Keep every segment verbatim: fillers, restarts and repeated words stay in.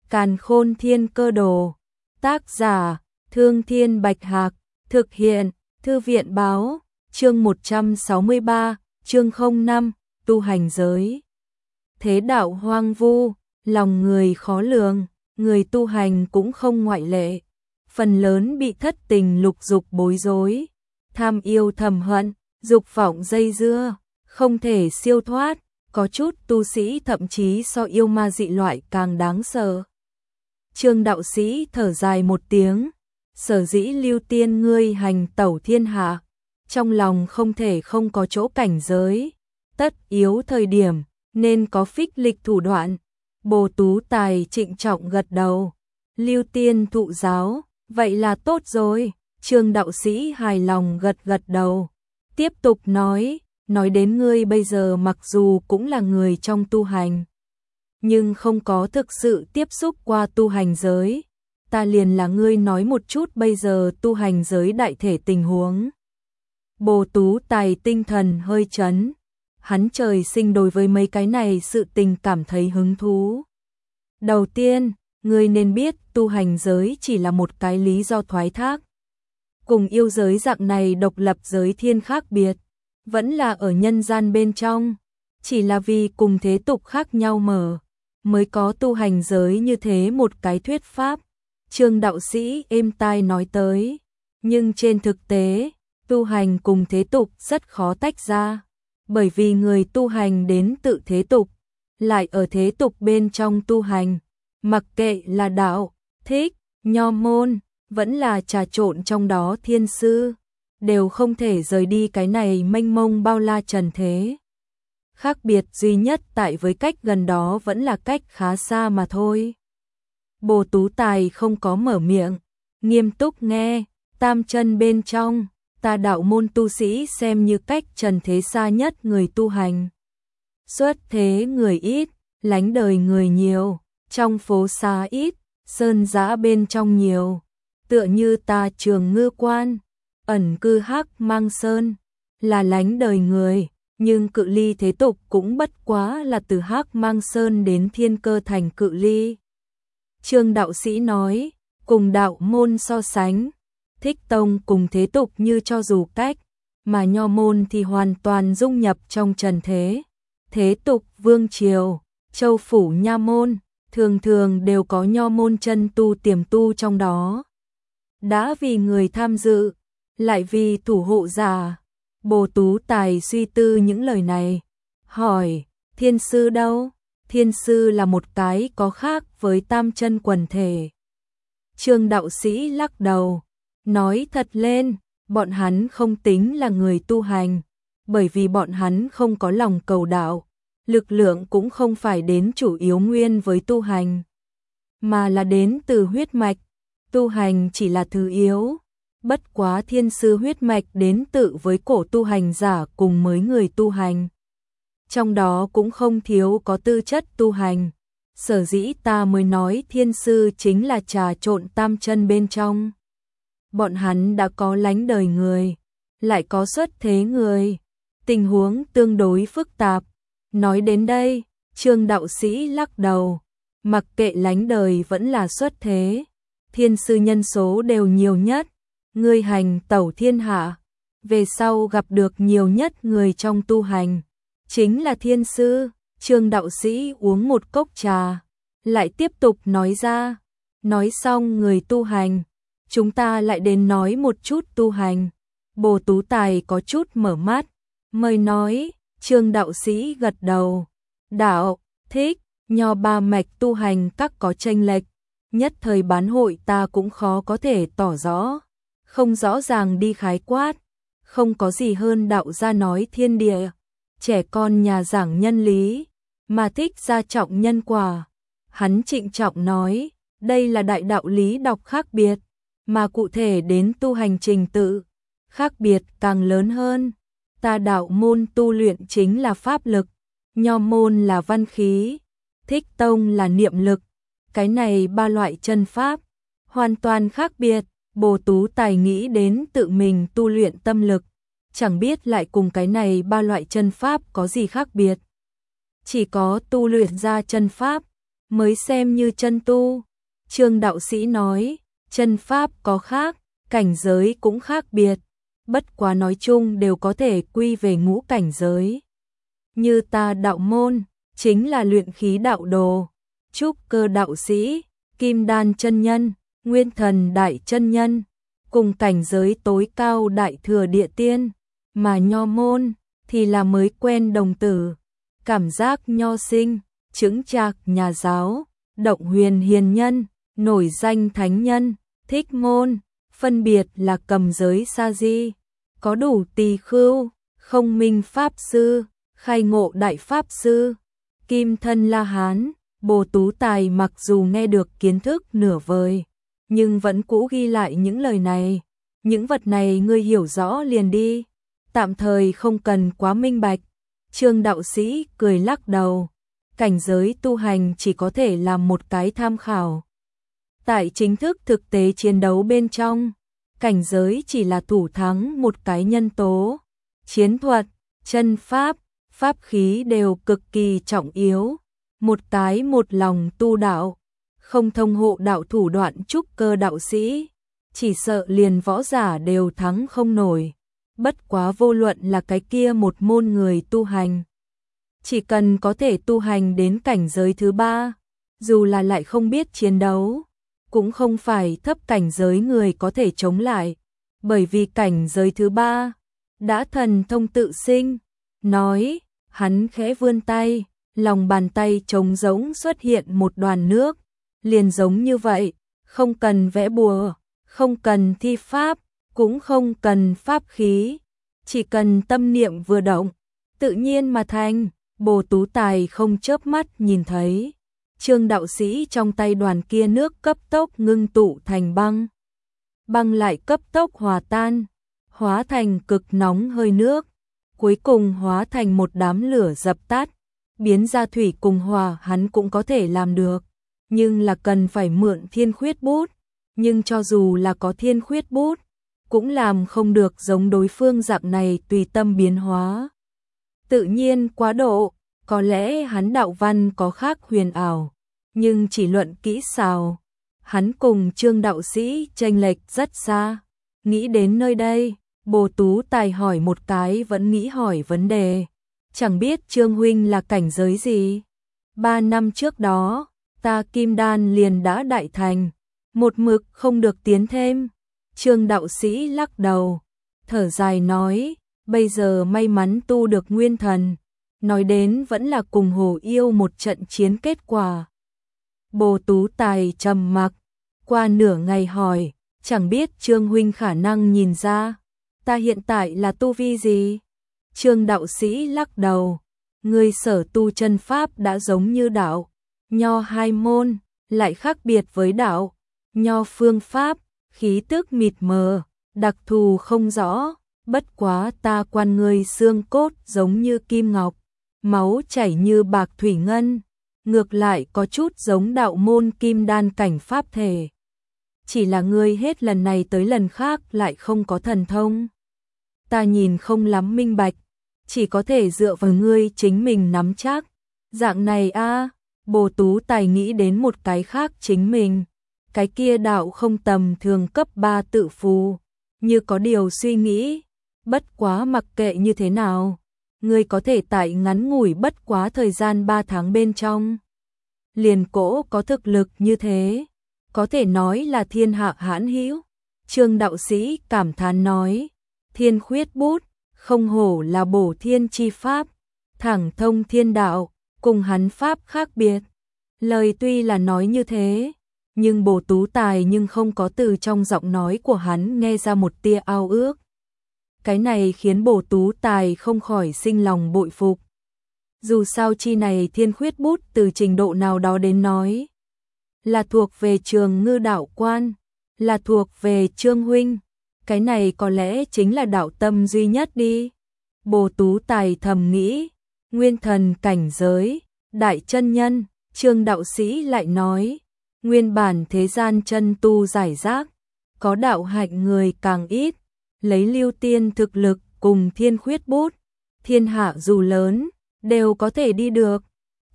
Càn Khôn Thiên Cơ Đồ. Tác giả: Thương Thiên Bạch Hạc. Thực hiện: Thư viện báo. Chương một trăm sáu mươi ba, chương không năm, tu hành giới. Thế đạo hoang vu, lòng người khó lường, người tu hành cũng không ngoại lệ. Phần lớn bị thất tình lục dục bối rối, tham yêu thầm hận, dục vọng dây dưa, không thể siêu thoát. Có chút tu sĩ thậm chí so yêu ma dị loại càng đáng sợ. Trương đạo sĩ thở dài một tiếng, sở dĩ Lưu Tiên ngươi hành tẩu thiên hạ, trong lòng không thể không có chỗ cảnh giới, tất yếu thời điểm nên có phích lịch thủ đoạn. Bồ Tú Tài trịnh trọng gật đầu. Lưu Tiên thụ giáo, vậy là tốt rồi. Trương đạo sĩ hài lòng gật gật đầu, tiếp tục nói, nói đến ngươi bây giờ mặc dù cũng là người trong tu hành, nhưng không có thực sự tiếp xúc qua tu hành giới. Ta liền là ngươi nói một chút bây giờ tu hành giới đại thể tình huống. Bồ Tú Tài tinh thần hơi chấn, hắn trời sinh đối với mấy cái này sự tình cảm thấy hứng thú. Đầu tiên, ngươi nên biết tu hành giới chỉ là một cái lý do thoái thác. Cùng yêu giới dạng này độc lập giới thiên khác biệt, vẫn là ở nhân gian bên trong, chỉ là vì cùng thế tục khác nhau mở, mới có tu hành giới như thế một cái thuyết pháp. Trương đạo sĩ êm tai nói tới, nhưng trên thực tế, tu hành cùng thế tục rất khó tách ra, bởi vì người tu hành đến tự thế tục, lại ở thế tục bên trong tu hành, mặc kệ là đạo, thích, nho môn, vẫn là trà trộn trong đó thiên sư, đều không thể rời đi cái này mênh mông bao la trần thế. Khác biệt duy nhất tại với cách gần đó vẫn là cách khá xa mà thôi. Bồ Tú Tài không có mở miệng, nghiêm túc nghe. Tam chân bên trong, ta đạo môn tu sĩ xem như cách trần thế xa nhất người tu hành. Xuất thế người ít, lánh đời người nhiều, trong phố xa ít, sơn giã bên trong nhiều. Tựa như ta Trường Ngư Quan, ẩn cư Hắc Mang Sơn, là lánh đời người, nhưng cự ly thế tục cũng bất quá là từ Hắc Mang Sơn đến Thiên Cơ Thành cự ly. Trương đạo sĩ nói, cùng đạo môn so sánh, Thích Tông cùng thế tục như cho dù cách, mà nho môn thì hoàn toàn dung nhập trong trần thế. Thế tục vương triều, châu phủ nha môn, thường thường đều có nho môn chân tu tiềm tu trong đó. Đã vì người tham dự, lại vì thủ hộ giả. Bồ Tú Tài suy tư những lời này, hỏi, thiên sư đâu? Thiên sư là một cái có khác với tam chân quần thể. Trương đạo sĩ lắc đầu, nói thật lên, bọn hắn không tính là người tu hành, bởi vì bọn hắn không có lòng cầu đạo, lực lượng cũng không phải đến chủ yếu nguyên với tu hành, mà là đến từ huyết mạch. Tu hành chỉ là thứ yếu, bất quá thiên sư huyết mạch đến tự với cổ tu hành giả cùng mới người tu hành. Trong đó cũng không thiếu có tư chất tu hành, sở dĩ ta mới nói thiên sư chính là trà trộn tam chân bên trong. Bọn hắn đã có lánh đời người, lại có xuất thế người, tình huống tương đối phức tạp. Nói đến đây, Trương đạo sĩ lắc đầu, mặc kệ lánh đời vẫn là xuất thế, thiên sư nhân số đều nhiều nhất. Ngươi hành tẩu thiên hạ, về sau gặp được nhiều nhất người trong tu hành, chính là thiên sư. Trương đạo sĩ uống một cốc trà, lại tiếp tục nói ra. Nói xong người tu hành, chúng ta lại đến nói một chút tu hành. Bồ Tú Tài có chút mở mắt, mời nói. Trương đạo sĩ gật đầu, đạo, thích, nho ba mạch tu hành các có chênh lệch, nhất thời bán hội ta cũng khó có thể tỏ rõ, không rõ ràng đi khái quát, không có gì hơn đạo gia nói thiên địa, trẻ con nhà giảng nhân lý, mà thích gia trọng nhân quả. Hắn trịnh trọng nói, đây là đại đạo lý đọc khác biệt, mà cụ thể đến tu hành trình tự, khác biệt càng lớn hơn. Ta đạo môn tu luyện chính là pháp lực, nho môn là văn khí, Thích Tông là niệm lực. Cái này ba loại chân pháp, hoàn toàn khác biệt. Bồ Tú Tài nghĩ đến tự mình tu luyện tâm lực, chẳng biết lại cùng cái này ba loại chân pháp có gì khác biệt. Chỉ có tu luyện ra chân pháp, mới xem như chân tu. Trương đạo sĩ nói, chân pháp có khác, cảnh giới cũng khác biệt, bất quá nói chung đều có thể quy về ngũ cảnh giới. Như ta đạo môn, chính là luyện khí đạo đồ, trúc cơ đạo sĩ, kim đan chân nhân, nguyên thần đại chân nhân, cùng cảnh giới tối cao đại thừa địa tiên, mà nho môn thì là mới quen đồng tử, cảm giác nho sinh, chứng trạc nhà giáo, động huyền hiền nhân, nổi danh thánh nhân, thích môn, phân biệt là cầm giới sa di, có đủ tỳ khưu, không minh pháp sư, khai ngộ đại pháp sư, kim thân la hán. Bồ Tú Tài mặc dù nghe được kiến thức nửa vời, nhưng vẫn cũ ghi lại những lời này. Những vật này ngươi hiểu rõ liền đi, tạm thời không cần quá minh bạch. Trương đạo sĩ cười lắc đầu, cảnh giới tu hành chỉ có thể làm một cái tham khảo. Tại chính thức thực tế chiến đấu bên trong, cảnh giới chỉ là thủ thắng một cái nhân tố. Chiến thuật, chân pháp, pháp khí đều cực kỳ trọng yếu. Một cái một lòng tu đạo, không thông hộ đạo thủ đoạn trúc cơ đạo sĩ, chỉ sợ liền võ giả đều thắng không nổi. Bất quá vô luận là cái kia một môn người tu hành, chỉ cần có thể tu hành đến cảnh giới thứ ba, dù là lại không biết chiến đấu, cũng không phải thấp cảnh giới người có thể chống lại, bởi vì cảnh giới thứ ba đã thần thông tự sinh. Nói, hắn khẽ vươn tay, lòng bàn tay trống rỗng xuất hiện một đoàn nước, liền giống như vậy, không cần vẽ bùa, không cần thi pháp, cũng không cần pháp khí, chỉ cần tâm niệm vừa động, tự nhiên mà thành. Bồ Tú Tài không chớp mắt nhìn thấy, Trương đạo sĩ trong tay đoàn kia nước cấp tốc ngưng tụ thành băng, băng lại cấp tốc hòa tan, hóa thành cực nóng hơi nước, cuối cùng hóa thành một đám lửa dập tắt. Biến ra thủy cùng hòa hắn cũng có thể làm được, nhưng là cần phải mượn thiên khuyết bút, nhưng cho dù là có thiên khuyết bút, cũng làm không được giống đối phương dạng này tùy tâm biến hóa. Tự nhiên quá độ, có lẽ hắn đạo văn có khác huyền ảo, nhưng chỉ luận kỹ xảo, hắn cùng Trương đạo sĩ chênh lệch rất xa. Nghĩ đến nơi đây, Bồ Tú Tài hỏi một cái vẫn nghĩ hỏi vấn đề. Chẳng biết Trương huynh là cảnh giới gì? Ba năm trước đó, ta kim đan liền đã đại thành, một mực không được tiến thêm. Trương đạo sĩ lắc đầu, thở dài nói, bây giờ may mắn tu được nguyên thần, nói đến vẫn là cùng Hồ Yêu một trận chiến kết quả. Bồ Tú Tài trầm mặc, qua nửa ngày hỏi, chẳng biết Trương huynh khả năng nhìn ra, ta hiện tại là tu vi gì? Trương đạo sĩ lắc đầu, người sở tu chân pháp đã giống như đạo, nho hai môn, lại khác biệt với đạo, nho phương pháp, khí tức mịt mờ, đặc thù không rõ, bất quá ta quan người xương cốt giống như kim ngọc, máu chảy như bạc thủy ngân, ngược lại có chút giống đạo môn kim đan cảnh pháp thể. Chỉ là ngươi hết lần này tới lần khác lại không có thần thông. Ta nhìn không lắm minh bạch, chỉ có thể dựa vào ngươi chính mình nắm chắc. Dạng này a, Bồ Tú Tài nghĩ đến một cái khác chính mình, cái kia đạo không tầm thường cấp ba tự phù, như có điều suy nghĩ, bất quá mặc kệ như thế nào, ngươi có thể tại ngắn ngủi bất quá thời gian ba tháng bên trong. Liền cỗ có thực lực như thế, có thể nói là thiên hạ hãn hữu. Trương đạo sĩ cảm thán nói, thiên khuyết bút, không hổ là bổ thiên chi pháp, thẳng thông thiên đạo, cùng hắn pháp khác biệt. Lời tuy là nói như thế, nhưng Bồ Tú Tài nhưng không có từ trong giọng nói của hắn nghe ra một tia ao ước. Cái này khiến Bồ Tú Tài không khỏi sinh lòng bội phục. Dù sao chi này thiên khuyết bút từ trình độ nào đó đến nói, là thuộc về Trường Ngư đạo quan, là thuộc về Trương huynh, cái này có lẽ chính là đạo tâm duy nhất đi. Bồ Tú Tài thầm nghĩ, nguyên thần cảnh giới, đại chân nhân. Trương đạo sĩ lại nói, nguyên bản thế gian chân tu giải rác, có đạo hạnh người càng ít, lấy Lưu Tiên thực lực cùng thiên khuyết bút, thiên hạ dù lớn, đều có thể đi được.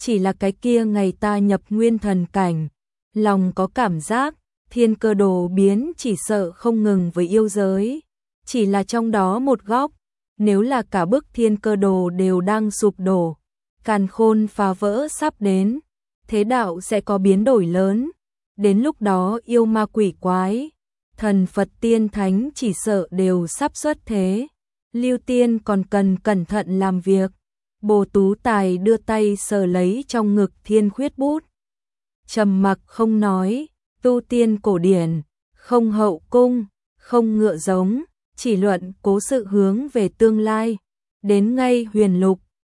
chỉ là cái kia ngày ta nhập nguyên thần cảnh, lòng có cảm giác, thiên cơ đồ biến chỉ sợ không ngừng với yêu giới, chỉ là trong đó một góc, nếu là cả bức thiên cơ đồ đều đang sụp đổ, càn khôn phá vỡ sắp đến, thế đạo sẽ có biến đổi lớn, đến lúc đó yêu ma quỷ quái, thần Phật tiên thánh chỉ sợ đều sắp xuất thế. Lưu Tiên còn cần cẩn thận làm việc. Bồ Tú Tài đưa tay sờ lấy trong ngực thiên khuyết bút. Trầm mặc không nói, tu tiên cổ điển, không hậu cung, không ngựa giống, chỉ luận cố sự hướng về tương lai. Đến ngay huyền lục,